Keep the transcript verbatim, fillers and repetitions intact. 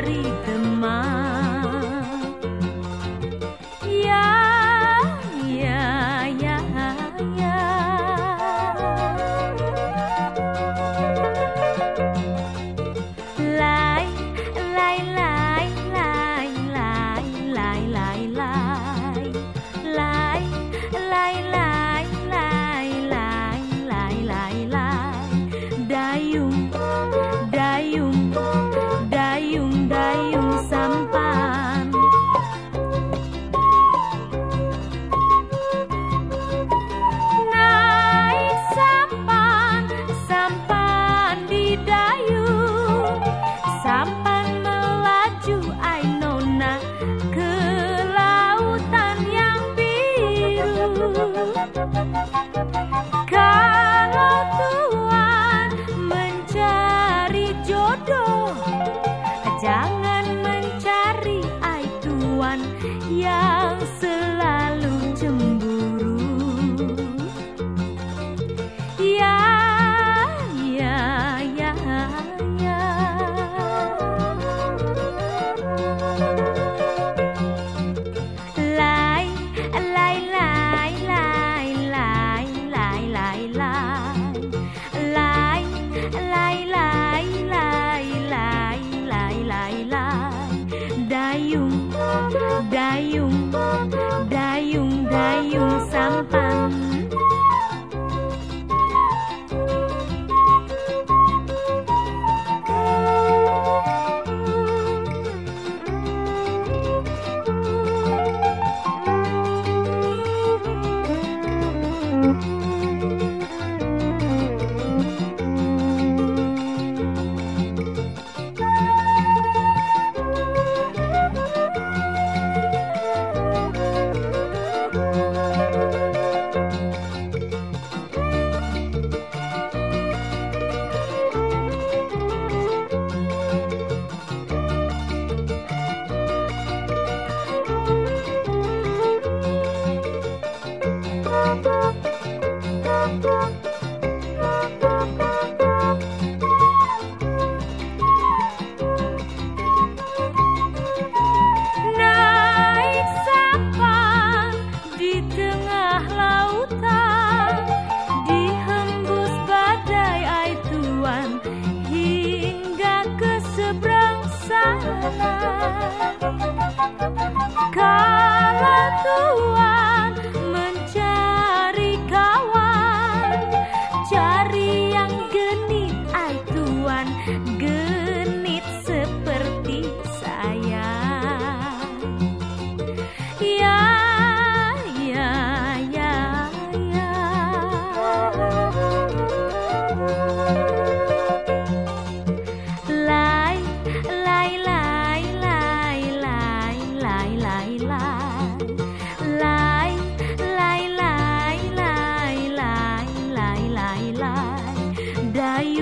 mencari teman. Ya, ya, ya, ya. Lai, lai, lai, lai, lai, lai, lai, lai. Lai, lai, lai, lai, lai, lai, lai, lai. Dayung, dayung, dayung, dayung sampan. Naik sampan, sampan di dayung. Sampan melaju ai nona ke lautan yang biru. Kalau Tuhan mencari jodoh, jangan mencari ai tuan yang selalu cemburu. Ya, ya, ya, ya. Lai, lai, lai, lai, lai, lai, lai, lai. Lai, lai, lai, lai, lai, lai, lai, lai. Dayung, dayung, dayung, dayung sampan. Naik sampan di tengah lautan, dihembus badai ai tuan hingga ke seberang sana. Kalau Tuhan mencari kawan, cari yang genit ai tuan, genit seperti saya. Ya, ya, ya, ya. Lai, lai, lai, lai, lai, lai, lai, lai. Lai, lai, lai, lai, lai, lai, lai, lai. Dayung